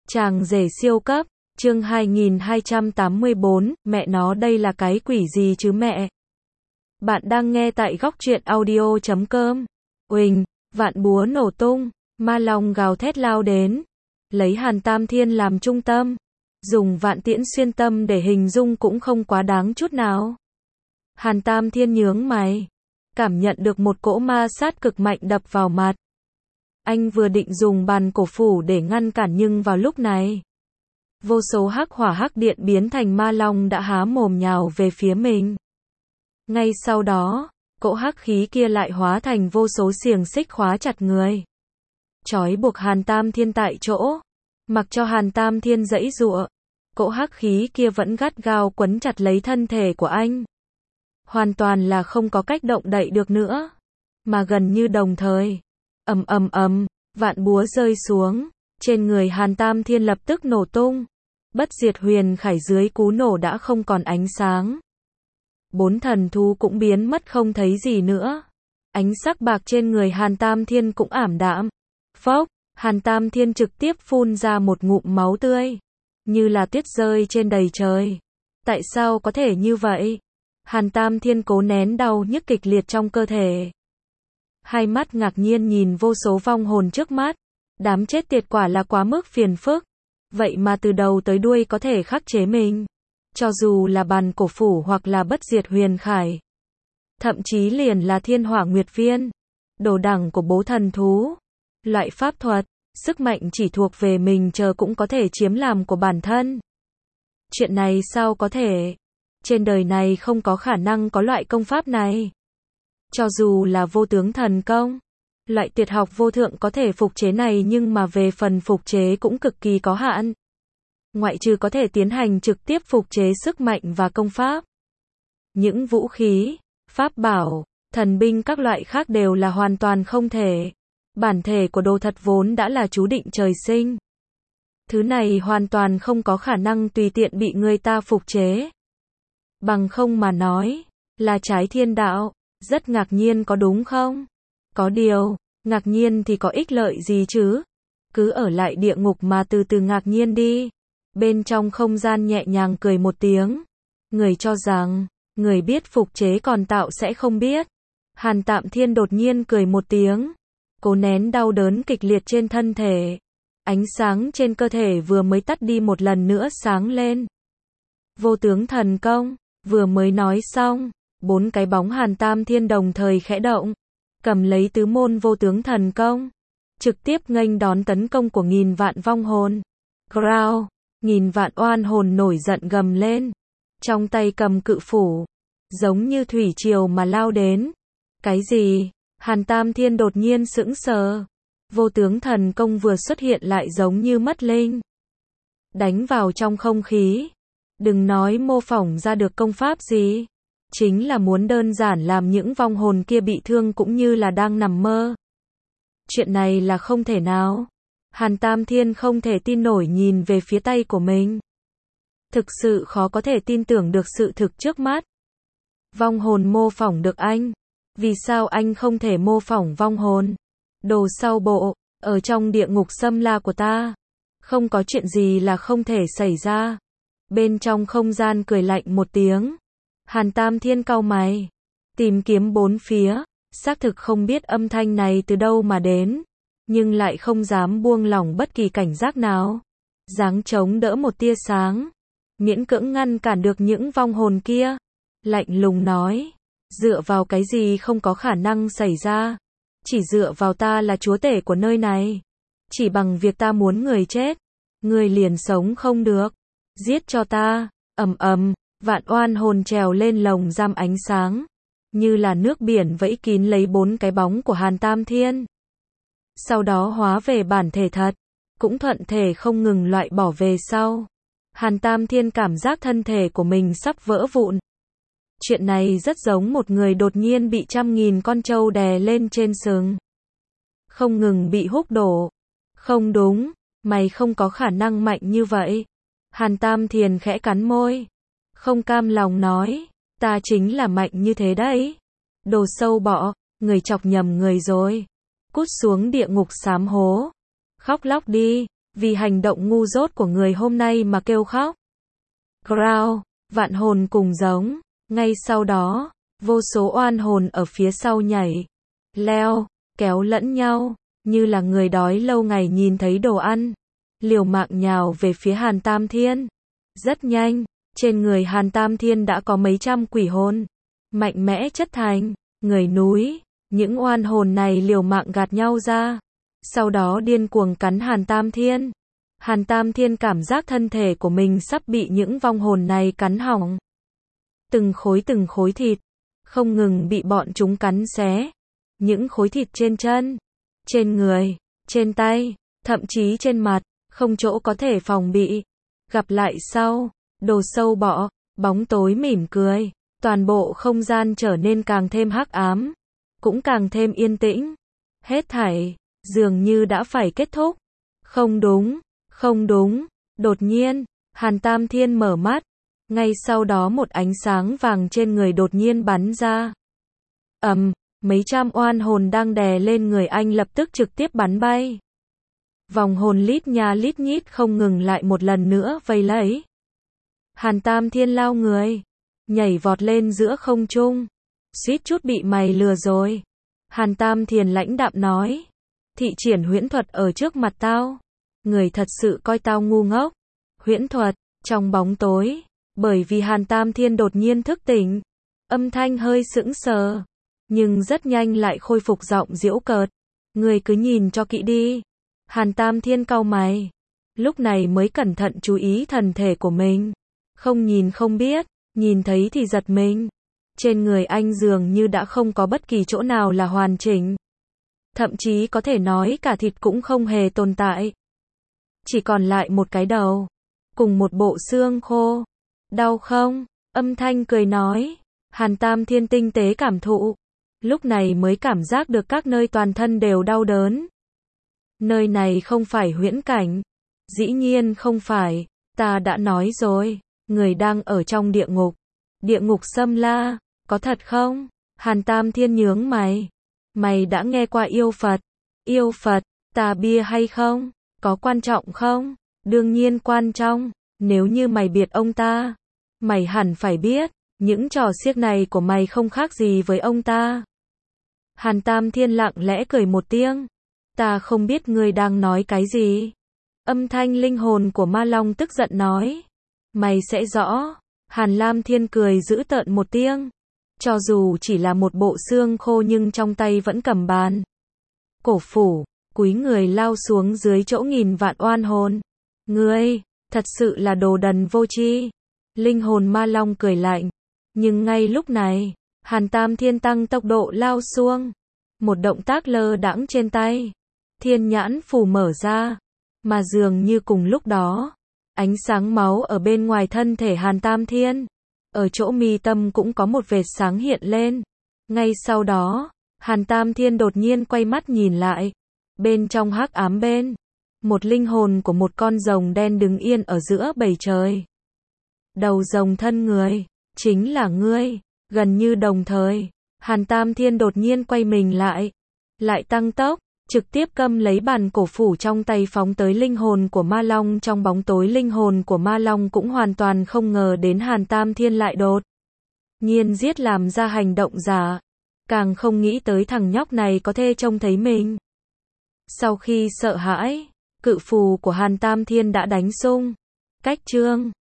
Chàng rể siêu cấp, chương 2284, mẹ nó đây là cái quỷ gì chứ mẹ? Bạn đang nghe tại góc truyện audio.com. Uỳnh, vạn búa nổ tung, ma long gào thét lao đến, lấy Hàn Tam Thiên làm trung tâm, dùng vạn tiễn xuyên tâm để hình dung cũng không quá đáng chút nào. Hàn Tam Thiên nhướng mày, cảm nhận được một cỗ ma sát cực mạnh đập vào mặt. Anh vừa định dùng bàn cổ phủ để ngăn cản nhưng vào lúc này, vô số hắc hỏa hắc điện biến thành ma long đã há mồm nhào về phía mình. Ngay sau đó, cỗ hắc khí kia lại hóa thành vô số xiềng xích khóa chặt người, trói buộc Hàn Tam Thiên tại chỗ, mặc cho Hàn Tam Thiên giãy giụa, cỗ hắc khí kia vẫn gắt gao quấn chặt lấy thân thể của anh. Hoàn toàn là không có cách động đậy được nữa. Mà gần như đồng thời, ầm ầm ầm, vạn búa rơi xuống, trên người Hàn Tam Thiên lập tức nổ tung. Bất diệt huyền khải dưới cú nổ đã không còn ánh sáng. 4 thần thú cũng biến mất không thấy gì nữa. Ánh sắc bạc trên người Hàn Tam Thiên cũng ảm đạm. Phốc, Hàn Tam Thiên trực tiếp phun ra một ngụm máu tươi, như là tuyết rơi trên đầy trời. Tại sao có thể như vậy? Hàn Tam Thiên cố nén đau nhức kịch liệt trong cơ thể. Hai mắt ngạc nhiên nhìn vô số vong hồn trước mắt. Đám chết tiệt quả là quá mức phiền phức. Vậy mà từ đầu tới đuôi có thể khắc chế mình. Cho dù là bàn cổ phủ hoặc là bất diệt huyền khải. Thậm chí liền là thiên hỏa nguyệt viên. Đồ đẳng của bố thần thú. Loại pháp thuật, sức mạnh chỉ thuộc về mình chờ cũng có thể chiếm làm của bản thân. Chuyện này sao có thể? Trên đời này không có khả năng có loại công pháp này. Cho dù là vô tướng thần công, loại tuyệt học vô thượng có thể phục chế này nhưng mà về phần phục chế cũng cực kỳ có hạn. Ngoại trừ có thể tiến hành trực tiếp phục chế sức mạnh và công pháp. Những vũ khí, pháp bảo, thần binh các loại khác đều là hoàn toàn không thể. Bản thể của đồ thật vốn đã là chú định trời sinh. Thứ này hoàn toàn không có khả năng tùy tiện bị người ta phục chế. Bằng không mà nói, là trái thiên đạo. Rất ngạc nhiên có đúng không? Có điều, ngạc nhiên thì có ích lợi gì chứ? Cứ ở lại địa ngục mà từ từ ngạc nhiên đi. Bên trong không gian nhẹ nhàng cười một tiếng. Người cho rằng, người biết phục chế còn tạo sẽ không biết. Hàn Tạm Thiên đột nhiên cười một tiếng. Cố nén đau đớn kịch liệt trên thân thể. Ánh sáng trên cơ thể vừa mới tắt đi một lần nữa sáng lên. Vô tướng thần công, vừa mới nói xong. 4 cái bóng Hàn Tam Thiên đồng thời khẽ động, cầm lấy tứ môn vô tướng thần công, trực tiếp nghênh đón tấn công của nghìn vạn vong hồn. Growl, nghìn vạn oan hồn nổi giận gầm lên, trong tay cầm cự phủ, giống như thủy triều mà lao đến. Cái gì? Hàn Tam Thiên đột nhiên sững sờ. Vô tướng thần công vừa xuất hiện lại giống như mất linh. Đánh vào trong không khí. Đừng nói mô phỏng ra được công pháp gì. Chính là muốn đơn giản làm những vong hồn kia bị thương cũng như là đang nằm mơ. Chuyện này là không thể nào. Hàn Tam Thiên không thể tin nổi nhìn về phía tay của mình. Thực sự khó có thể tin tưởng được sự thực trước mắt. Vong hồn mô phỏng được anh. Vì sao anh không thể mô phỏng vong hồn? Đồ sau bộ, ở trong địa ngục xâm la của ta. Không có chuyện gì là không thể xảy ra. Bên trong không gian cười lạnh một tiếng. Hàn Tam Thiên cau mày, tìm kiếm bốn phía, xác thực không biết âm thanh này từ đâu mà đến, nhưng lại không dám buông lỏng bất kỳ cảnh giác nào. Giáng chống đỡ một tia sáng, miễn cưỡng ngăn cản được những vong hồn kia. Lạnh lùng nói, dựa vào cái gì không có khả năng xảy ra, chỉ dựa vào ta là chúa tể của nơi này. Chỉ bằng việc ta muốn người chết, người liền sống không được, giết cho ta. Ầm ầm. Vạn oan hồn trèo lên lồng giam ánh sáng, như là nước biển vẫy kín lấy 4 cái bóng của Hàn Tam Thiên. Sau đó hóa về bản thể thật, cũng thuận thể không ngừng loại bỏ về sau. Hàn Tam Thiên cảm giác thân thể của mình sắp vỡ vụn. Chuyện này rất giống một người đột nhiên bị 100.000 con trâu đè lên trên sừng. Không ngừng bị húc đổ. Không đúng, mày không có khả năng mạnh như vậy. Hàn Tam Thiên khẽ cắn môi. Không cam lòng nói, ta chính là mạnh như thế đấy. Đồ sâu bọ, người chọc nhầm người rồi. Cút xuống địa ngục xám hố. Khóc lóc đi, vì hành động ngu dốt của người hôm nay mà kêu khóc. Growl, vạn hồn cùng giống. Ngay sau đó, vô số oan hồn ở phía sau nhảy, leo, kéo lẫn nhau, như là người đói lâu ngày nhìn thấy đồ ăn, liều mạng nhào về phía Hàn Tam Thiên. Rất nhanh, trên người Hàn Tam Thiên đã có mấy trăm quỷ hồn, mạnh mẽ chất thành người núi. Những oan hồn này liều mạng gạt nhau ra, sau đó điên cuồng cắn Hàn Tam Thiên. Hàn Tam Thiên cảm giác thân thể của mình sắp bị những vong hồn này cắn hỏng. Từng khối thịt, không ngừng bị bọn chúng cắn xé. Những khối thịt trên chân, trên người, trên tay, thậm chí trên mặt, không chỗ có thể phòng bị. Gặp lại sau, đồ sâu bọ, bóng tối mỉm cười. Toàn bộ không gian trở nên càng thêm hắc ám, cũng càng thêm yên tĩnh. Hết thảy, dường như đã phải kết thúc. Không đúng, không đúng. Đột nhiên, Hàn Tam Thiên mở mắt. Ngay sau đó một ánh sáng vàng trên người đột nhiên bắn ra. Mấy trăm oan hồn đang đè lên người anh lập tức trực tiếp bắn bay. Vòng hồn lít nha lít nhít không ngừng lại một lần nữa vây lấy. Hàn Tam Thiên lao người, nhảy vọt lên giữa không trung. Suýt chút bị mày lừa rồi. Hàn Tam Thiên lãnh đạm nói. Thị triển huyễn thuật ở trước mặt tao. Người thật sự coi tao ngu ngốc. Huyễn thuật, trong bóng tối. Bởi vì Hàn Tam Thiên đột nhiên thức tỉnh. Âm thanh hơi sững sờ. Nhưng rất nhanh lại khôi phục giọng giễu cợt. Người cứ nhìn cho kỹ đi. Hàn Tam Thiên cau mày. Lúc này mới cẩn thận chú ý thần thể của mình. Không nhìn không biết, nhìn thấy thì giật mình. Trên người anh dường như đã không có bất kỳ chỗ nào là hoàn chỉnh. Thậm chí có thể nói cả thịt cũng không hề tồn tại. Chỉ còn lại một cái đầu, cùng một bộ xương khô. Đau không? Âm thanh cười nói. Hàn Tam Thiên tinh tế cảm thụ. Lúc này mới cảm giác được các nơi toàn thân đều đau đớn. Nơi này không phải huyễn cảnh. Dĩ nhiên không phải, ta đã nói rồi, người đang ở trong địa ngục. Địa ngục Xâm La, có thật không? Hàn Tam Thiên nhướng mày. Mày đã nghe qua yêu Phật? Yêu Phật, tà bia hay không? Có quan trọng không? Đương nhiên quan trọng, nếu như mày biệt ông ta, mày hẳn phải biết, những trò xiếc này của mày không khác gì với ông ta. Hàn Tam Thiên lặng lẽ cười một tiếng. Ta không biết ngươi đang nói cái gì. Âm thanh linh hồn của Ma Long tức giận nói. Mày sẽ rõ. Hàn Lam Thiên cười dữ tợn một tiếng. Cho dù chỉ là một bộ xương khô nhưng trong tay vẫn cầm bàn. Cổ phủ, cúi người lao xuống dưới chỗ nghìn vạn oan hồn. Ngươi, thật sự là đồ đần vô tri. Linh hồn Ma Long cười lạnh. Nhưng ngay lúc này, Hàn Tam Thiên tăng tốc độ lao xuống. Một động tác lơ đãng trên tay. Thiên nhãn phù mở ra. Mà dường như cùng lúc đó, ánh sáng máu ở bên ngoài thân thể Hàn Tam Thiên. Ở chỗ mi tâm cũng có một vệt sáng hiện lên. Ngay sau đó, Hàn Tam Thiên đột nhiên quay mắt nhìn lại. Bên trong hắc ám bên, một linh hồn của một con rồng đen đứng yên ở giữa bầy trời. Đầu rồng thân người, chính là ngươi. Gần như đồng thời, Hàn Tam Thiên đột nhiên quay mình lại tăng tốc, trực tiếp cầm lấy bàn cổ phủ trong tay phóng tới linh hồn của Ma Long. Trong bóng tối linh hồn của Ma Long cũng hoàn toàn không ngờ đến Hàn Tam Thiên lại đột nhiên giết làm ra hành động giả, càng không nghĩ tới thằng nhóc này có thể trông thấy mình. Sau khi sợ hãi, cự phù của Hàn Tam Thiên đã đánh xung cách chương